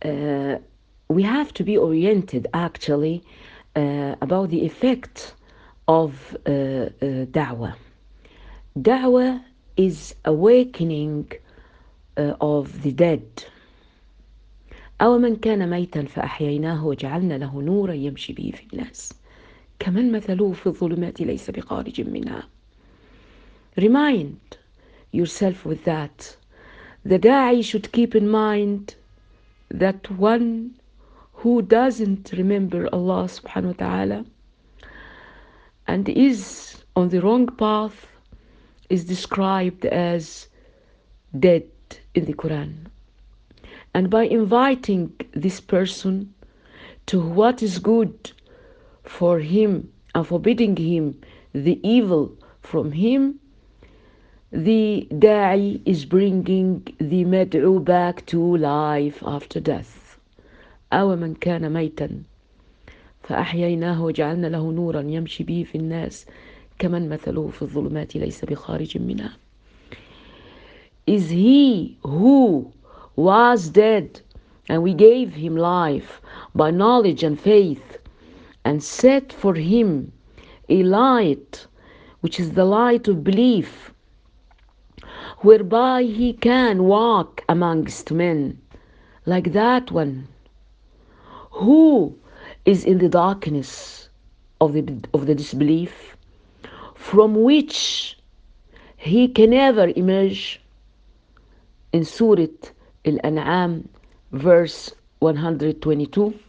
uh, we have to be oriented actually about the effect of da'wah. Da'wah is awakening of the dead. أو من كان ميتا فأحييناه وجعلنا له نورا يمشي به في الناس كمن مثله في الظلمات ليس بخارج منها. Remind yourself with that. The da'i should keep in mind that one who doesn't remember Allah subhanahu wa ta'ala and is on the wrong path is described as dead in the Quran. And by inviting this person to what is good for him and forbidding him the evil from him, the da'i is bringing the mad'u back to life after death. أو من كان ميتا فأحييناه وجعلنا له نورا يمشي به في الناس كمن مثله في الظلمات ليس بخارج منها. Is he who was dead and we gave him life by knowledge and faith and set for him a light, which is the light of belief, whereby he can walk amongst men, like that one who is in the darkness of the disbelief, from which he can never emerge. In Surah Al-An'am, verse 122,